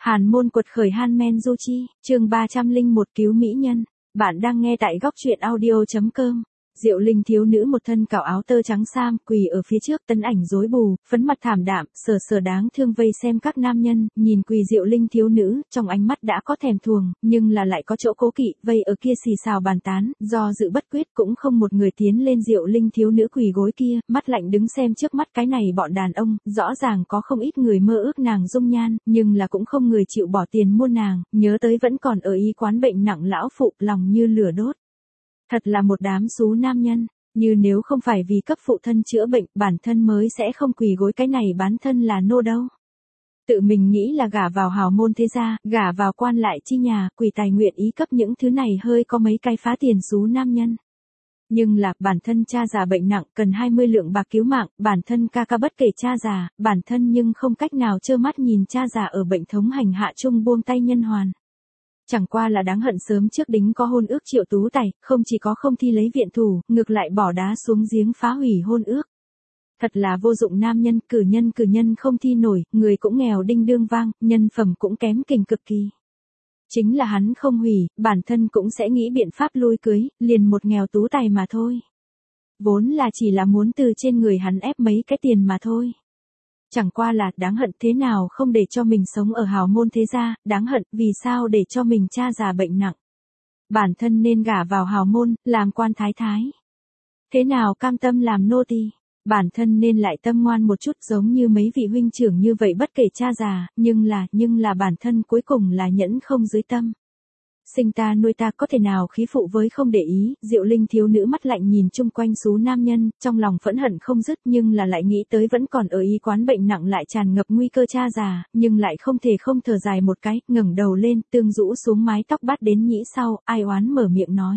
Hàn môn quật khởi Han Du Chi, chương 301 cứu mỹ nhân. Bạn đang nghe tại góc truyện audio.com. Diệu Linh thiếu nữ một thân cạo áo tơ trắng sam, quỳ ở phía trước, tấn ảnh rối bù, phấn mặt thảm đạm, sờ đáng thương vây xem các nam nhân, nhìn quỳ Diệu Linh thiếu nữ, trong ánh mắt đã có thèm thuồng, nhưng là lại có chỗ cố kỵ, vây ở kia xì xào bàn tán, do dự bất quyết cũng không một người tiến lên Diệu Linh thiếu nữ quỳ gối kia, mắt lạnh đứng xem trước mắt cái này bọn đàn ông, rõ ràng có không ít người mơ ước nàng dung nhan, nhưng là cũng không người chịu bỏ tiền mua nàng, nhớ tới vẫn còn ở y quán bệnh nặng lão phụ, lòng như lửa đốt. Thật là một đám xú nam nhân, như nếu không phải vì cấp phụ thân chữa bệnh, bản thân mới sẽ không quỳ gối cái này bán thân là nô đâu. Tự mình nghĩ là gả vào hào môn thế gia, gả vào quan lại chi nhà, quỳ tài nguyện ý cấp những thứ này hơi có mấy cái phá tiền xú nam nhân. Nhưng là, bản thân cha già bệnh nặng, cần 20 lượng bạc cứu mạng, bản thân ca bất kể cha già, bản thân nhưng không cách nào trơ mắt nhìn cha già ở bệnh thống hành hạ chung buông tay nhân hoàn. Chẳng qua là đáng hận sớm trước đính có hôn ước Triệu Tú Tài, không chỉ có không thi lấy viện thủ, ngược lại bỏ đá xuống giếng phá hủy hôn ước. Thật là vô dụng nam nhân, cử nhân không thi nổi, người cũng nghèo đinh đương vang, nhân phẩm cũng kém kình cực kỳ. Chính là hắn không hủy, bản thân cũng sẽ nghĩ biện pháp lui cưới, liền một nghèo Tú Tài mà thôi. Vốn là chỉ là muốn từ trên người hắn ép mấy cái tiền mà thôi. Chẳng qua là đáng hận thế nào không để cho mình sống ở hào môn thế gia, đáng hận vì sao để cho mình cha già bệnh nặng. Bản thân nên gả vào hào môn, làm quan thái thái. Thế nào cam tâm làm nô tỳ, bản thân nên lại tâm ngoan một chút giống như mấy vị huynh trưởng như vậy bất kể cha già, nhưng là bản thân cuối cùng là nhẫn không dưới tâm. Sinh ta nuôi ta có thể nào khí phụ với không để ý, Diệu Linh thiếu nữ mắt lạnh nhìn chung quanh xú nam nhân, trong lòng phẫn hận không dứt nhưng là lại nghĩ tới vẫn còn ở y quán bệnh nặng lại tràn ngập nguy cơ cha già, nhưng lại không thể không thở dài một cái, ngẩng đầu lên, tương rũ xuống mái tóc bát đến nhĩ sau, ai oán mở miệng nói.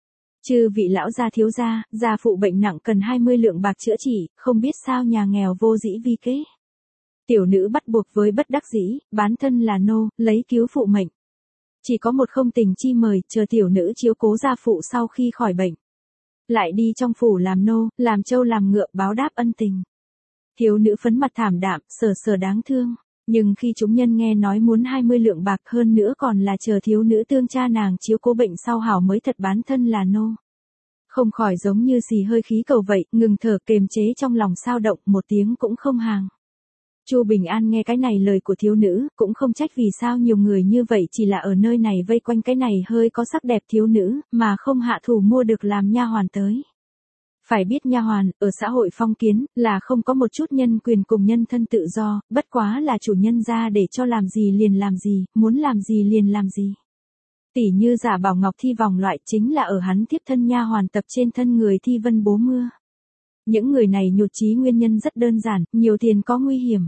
Chư vị lão gia thiếu gia phụ bệnh nặng cần 20 lượng bạc chữa trị, không biết sao nhà nghèo vô dĩ vi kế. Tiểu nữ bắt buộc với bất đắc dĩ, bán thân là nô, lấy cứu phụ mệnh. Chỉ có một không tình chi mời, chờ tiểu nữ chiếu cố gia phụ sau khi khỏi bệnh. Lại đi trong phủ làm nô, làm trâu làm ngựa báo đáp ân tình. Thiếu nữ phấn mặt thảm đạm, sờ đáng thương. Nhưng khi chúng nhân nghe nói muốn 20 lượng bạc hơn nữa còn là chờ thiếu nữ tương cha nàng chiếu cố bệnh sau hảo mới thật bán thân là nô. Không khỏi giống như xì hơi khí cầu vậy, ngừng thở kềm chế trong lòng sao động một tiếng cũng không hàng. Chu Bình An nghe cái này lời của thiếu nữ, cũng không trách vì sao nhiều người như vậy chỉ là ở nơi này vây quanh cái này hơi có sắc đẹp thiếu nữ, mà không hạ thủ mua được làm nha hoàn tới. Phải biết nha hoàn, ở xã hội phong kiến, là không có một chút nhân quyền cùng nhân thân tự do, bất quá là chủ nhân ra để cho làm gì liền làm gì, muốn làm gì liền làm gì. Tỉ như giả bảo ngọc thi vòng loại chính là ở hắn tiếp thân nha hoàn tập trên thân người thi vân bố mưa. Những người này nhụt chí nguyên nhân rất đơn giản, nhiều tiền có nguy hiểm.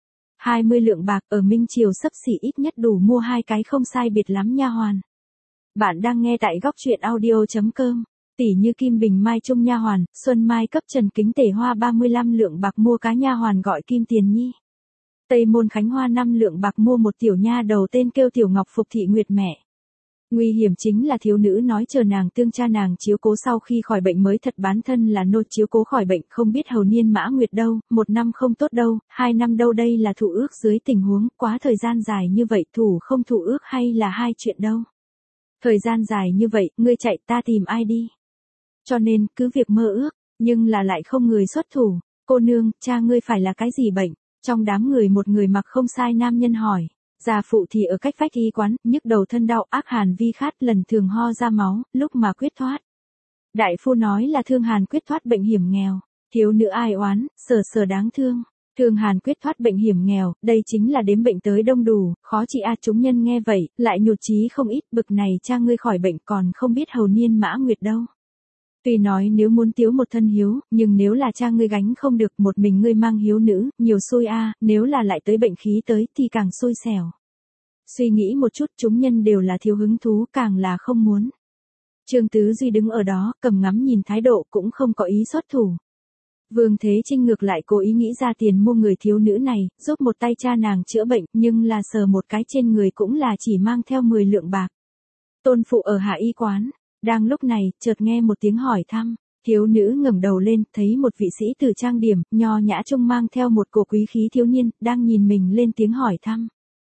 20 lượng bạc ở Minh Triều xấp xỉ ít nhất đủ mua hai cái không sai biệt lắm nha hoàn. Bạn đang nghe tại góc truyện audio.com. Tỷ như Kim Bình Mai Trung nha hoàn, Xuân Mai cấp Trần Kính Tể Hoa 35 lượng bạc mua cá nha hoàn gọi Kim Tiền Nhi. Tây Môn Khánh Hoa 5 lượng bạc mua một tiểu nha đầu tên kêu Tiểu Ngọc Phục thị Nguyệt mẹ. Nguy hiểm chính là thiếu nữ nói chờ nàng tương cha nàng chiếu cố sau khi khỏi bệnh mới thật bán thân là nô, chiếu cố khỏi bệnh không biết hầu niên mã nguyệt đâu, 1 năm không tốt đâu, 2 năm đâu, đây là thủ ước dưới tình huống quá thời gian dài như vậy, thủ không thủ ước hay là hai chuyện đâu. Thời gian dài như vậy, ngươi chạy ta tìm ai đi. Cho nên, cứ việc mơ ước, nhưng là lại không người xuất thủ. Cô nương, cha ngươi phải là cái gì bệnh? Trong đám người một người mặc không sai nam nhân hỏi. Gia phụ thì ở cách vách y quán, nhức đầu thân đau, ác hàn vi khát, lần thường ho ra máu, lúc mà quyết thoát. Đại phu nói là thương hàn quyết thoát bệnh hiểm nghèo. Thiếu nữ ai oán, sờ đáng thương. Thương hàn quyết thoát bệnh hiểm nghèo, đây chính là đếm bệnh tới đông đủ, khó trị chúng nhân nghe vậy, lại nhụt chí không ít, bực này cha ngươi khỏi bệnh còn không biết hầu niên mã nguyệt đâu. Tuy nói nếu muốn tiếu một thân hiếu, nhưng nếu là cha ngươi gánh không được một mình ngươi mang hiếu nữ, nhiều xui nếu là lại tới bệnh khí tới thì càng xui xẻo. Suy nghĩ một chút chúng nhân đều là thiếu hứng thú càng là không muốn. Trương Tứ Duy đứng ở đó, cầm ngắm nhìn thái độ cũng không có ý xuất thủ. Vương Thế Trinh ngược lại cố ý nghĩ ra tiền mua người thiếu nữ này, giúp một tay cha nàng chữa bệnh, nhưng là sờ một cái trên người cũng là chỉ mang theo 10 lượng bạc. Tôn phụ ở hạ y quán. Đang lúc này, chợt nghe một tiếng hỏi thăm, thiếu nữ ngẩng đầu lên, thấy một vị sĩ tử trang điểm, nho nhã trông mang theo một cổ quý khí thiếu niên, đang nhìn mình lên tiếng hỏi thăm.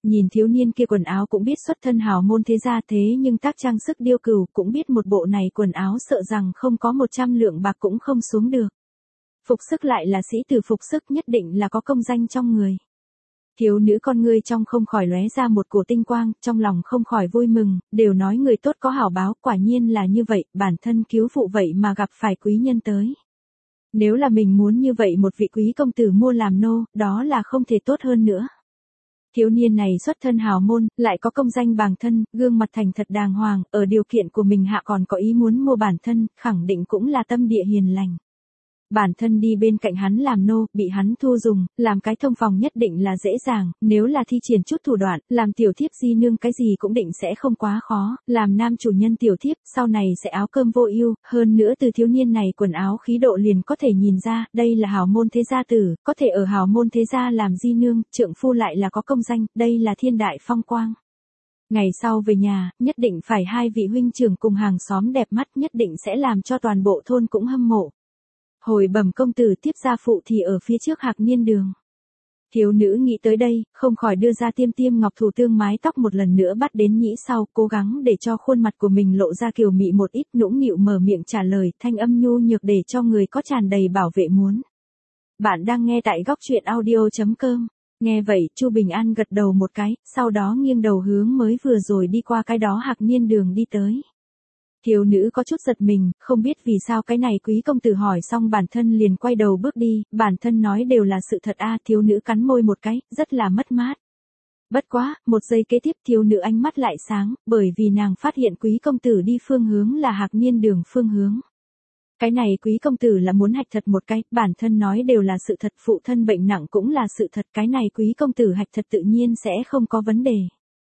Nhìn thiếu niên kia quần áo cũng biết xuất thân hào môn thế gia thế nhưng tác trang sức điêu cửu cũng biết một bộ này quần áo sợ rằng không có 100 lượng bạc cũng không xuống được. Phục sức lại là sĩ tử phục sức nhất định là có công danh trong người. Thiếu nữ con ngươi trong không khỏi lóe ra một cổ tinh quang, trong lòng không khỏi vui mừng, đều nói người tốt có hảo báo, quả nhiên là như vậy, bản thân cứu phụ vậy mà gặp phải quý nhân tới. Nếu là mình muốn như vậy một vị quý công tử mua làm nô, đó là không thể tốt hơn nữa. Thiếu niên này xuất thân hào môn, lại có công danh bàng thân, gương mặt thành thật đàng hoàng, ở điều kiện của mình hạ còn có ý muốn mua bản thân, khẳng định cũng là tâm địa hiền lành. Bản thân đi bên cạnh hắn làm nô, bị hắn thu dùng, làm cái thông phòng nhất định là dễ dàng, nếu là thi triển chút thủ đoạn, làm tiểu thiếp di nương cái gì cũng định sẽ không quá khó, làm nam chủ nhân tiểu thiếp, sau này sẽ áo cơm vô ưu, hơn nữa từ thiếu niên này quần áo khí độ liền có thể nhìn ra, đây là hào môn thế gia tử, có thể ở hào môn thế gia làm di nương, trượng phu lại là có công danh, đây là thiên đại phong quang. Ngày sau về nhà, nhất định phải hai vị huynh trưởng cùng hàng xóm đẹp mắt nhất định sẽ làm cho toàn bộ thôn cũng hâm mộ. Hồi bẩm công tử tiếp gia phụ thì ở phía trước Hạc Niên đường. Thiếu nữ nghĩ tới đây, không khỏi đưa ra tiêm tiêm ngọc thủ tương mái tóc một lần nữa bắt đến nhĩ sau, cố gắng để cho khuôn mặt của mình lộ ra kiều mị một ít, nũng nịu mở miệng trả lời, thanh âm nhu nhược để cho người có tràn đầy bảo vệ muốn. Bạn đang nghe tại góc truyện audio.com. Nghe vậy, Chu Bình An gật đầu một cái, sau đó nghiêng đầu hướng mới vừa rồi đi qua cái đó Hạc Niên đường đi tới. Thiếu nữ có chút giật mình, không biết vì sao cái này quý công tử hỏi xong bản thân liền quay đầu bước đi, bản thân nói đều là sự thật a. Thiếu nữ cắn môi một cái, rất là mất mát. Bất quá, một giây kế tiếp thiếu nữ ánh mắt lại sáng, bởi vì nàng phát hiện quý công tử đi phương hướng là Hạc Niên đường phương hướng. Cái này quý công tử là muốn hạch thật một cái, bản thân nói đều là sự thật, phụ thân bệnh nặng cũng là sự thật, cái này quý công tử hạch thật tự nhiên sẽ không có vấn đề.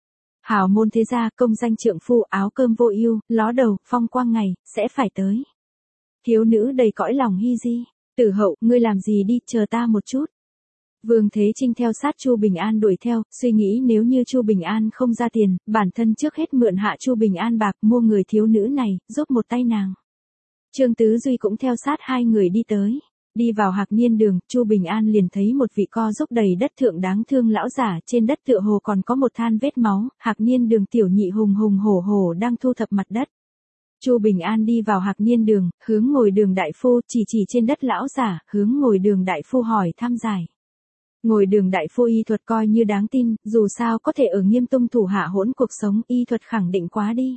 Hào môn thế gia, công danh trượng phu, áo cơm vô ưu, ló đầu, phong quang ngày, sẽ phải tới. Thiếu nữ đầy cõi lòng hy di, Tử Hậu, ngươi làm gì đi, chờ ta một chút. Vương Thế Trinh theo sát Chu Bình An đuổi theo, suy nghĩ nếu như Chu Bình An không ra tiền, bản thân trước hết mượn hạ Chu Bình An bạc mua người thiếu nữ này, giúp một tay nàng. Trương Tứ Duy cũng theo sát hai người đi tới. Đi vào Hạc Niên đường, Chu Bình An liền thấy một vị co giúp đầy đất thượng đáng thương lão giả, trên đất tựa hồ còn có một than vết máu, Hạc Niên đường tiểu nhị hùng hùng hổ hổ đang thu thập mặt đất. Chu Bình An đi vào Hạc Niên đường, hướng ngồi đường đại phu, chỉ trên đất lão giả, hướng ngồi đường đại phu hỏi thăm giải. Ngồi đường đại phu y thuật coi như đáng tin, dù sao có thể ở Nghiêm Tung thủ hạ hỗn cuộc sống, y thuật khẳng định quá đi.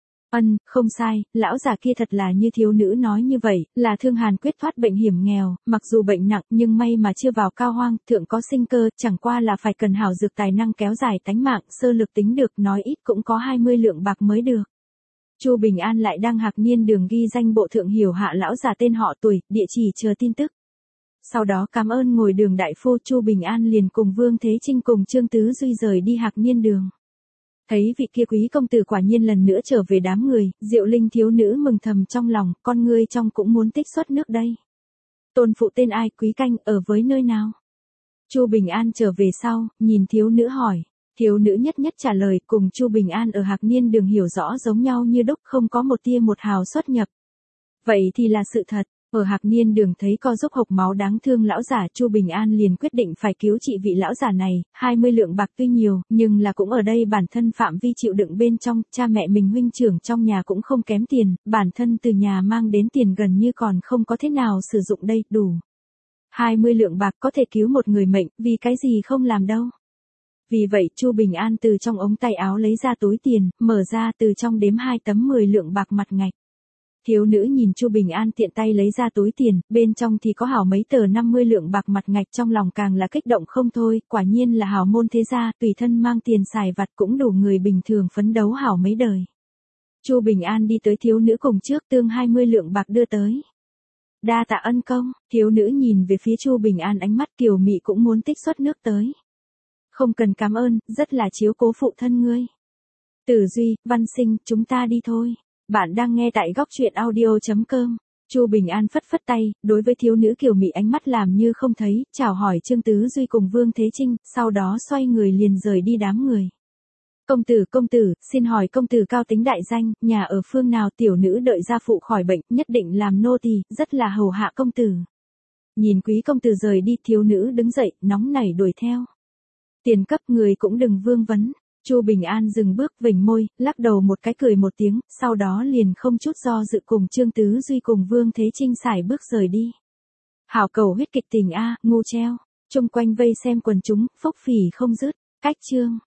Không sai, lão già kia thật là như thiếu nữ nói như vậy, là thương hàn quyết thoát bệnh hiểm nghèo, mặc dù bệnh nặng nhưng may mà chưa vào cao hoang, thượng có sinh cơ, chẳng qua là phải cần hảo dược tài năng kéo dài tánh mạng, sơ lược tính được nói ít cũng có 20 lượng bạc mới được. Chu Bình An lại đang Hạc Niên đường ghi danh bộ thượng hiểu hạ lão già tên họ tuổi, địa chỉ chờ tin tức. Sau đó cảm ơn ngồi đường đại phu, Chu Bình An liền cùng Vương Thế Trinh cùng Trương Tứ Duy rời đi Hạc Niên đường. Thấy vị kia quý công tử quả nhiên lần nữa trở về đám người, Diệu Linh thiếu nữ mừng thầm trong lòng, con ngươi trong cũng muốn tích xuất nước đây. Tôn phụ tên ai, quý canh, ở với nơi nào? Chu Bình An trở về sau, nhìn thiếu nữ hỏi. Thiếu nữ nhất nhất trả lời, cùng Chu Bình An ở Hạc Niên đường hiểu rõ giống nhau như đúc, không có một tia một hào xuất nhập. Vậy thì là sự thật. Ở Hạc Niên đường thấy co giúp hộc máu đáng thương lão giả, Chu Bình An liền quyết định phải cứu trị vị lão giả này, 20 lượng bạc tuy nhiều, nhưng là cũng ở đây bản thân phạm vi chịu đựng bên trong, cha mẹ mình huynh trưởng trong nhà cũng không kém tiền, bản thân từ nhà mang đến tiền gần như còn không có thế nào sử dụng đây, đủ. 20 lượng bạc có thể cứu một người mệnh, vì cái gì không làm đâu. Vì vậy Chu Bình An từ trong ống tay áo lấy ra túi tiền, mở ra từ trong đếm 2 tấm 10 lượng bạc mặt ngạch. Thiếu nữ nhìn Chu Bình An tiện tay lấy ra túi tiền, bên trong thì có hảo mấy tờ 50 lượng bạc mặt ngạch, trong lòng càng là kích động không thôi, quả nhiên là hảo môn thế gia, tùy thân mang tiền xài vặt cũng đủ người bình thường phấn đấu hảo mấy đời. Chu Bình An đi tới thiếu nữ cùng trước tương 20 lượng bạc đưa tới. Đa tạ ân công, thiếu nữ nhìn về phía Chu Bình An ánh mắt kiều mị cũng muốn tích xuất nước tới. Không cần cảm ơn, rất là chiếu cố phụ thân ngươi. Tử Duy, Văn Sinh, chúng ta đi thôi. Bạn đang nghe tại góc truyện audio.com. Chu Bình An phất phất tay, đối với thiếu nữ kiều mị ánh mắt làm như không thấy, chào hỏi Trương Tứ Duy cùng Vương Thế Trinh, sau đó xoay người liền rời đi đám người. Công tử, xin hỏi công tử cao tính đại danh, nhà ở phương nào? Tiểu nữ đợi gia phụ khỏi bệnh, nhất định làm nô tỳ, rất là hầu hạ công tử. Nhìn quý công tử rời đi, thiếu nữ đứng dậy, nóng nảy đuổi theo. Tiền cấp người cũng đừng vương vấn. Chu Bình An dừng bước vểnh môi, lắc đầu một cái cười một tiếng, sau đó liền không chút do dự cùng Trương Tứ Duy cùng Vương Thế Trinh sải bước rời đi. Hảo cầu huyết kịch tình a, ngu treo. Chung quanh vây xem quần chúng, phốc phỉ không dứt. Cách chương.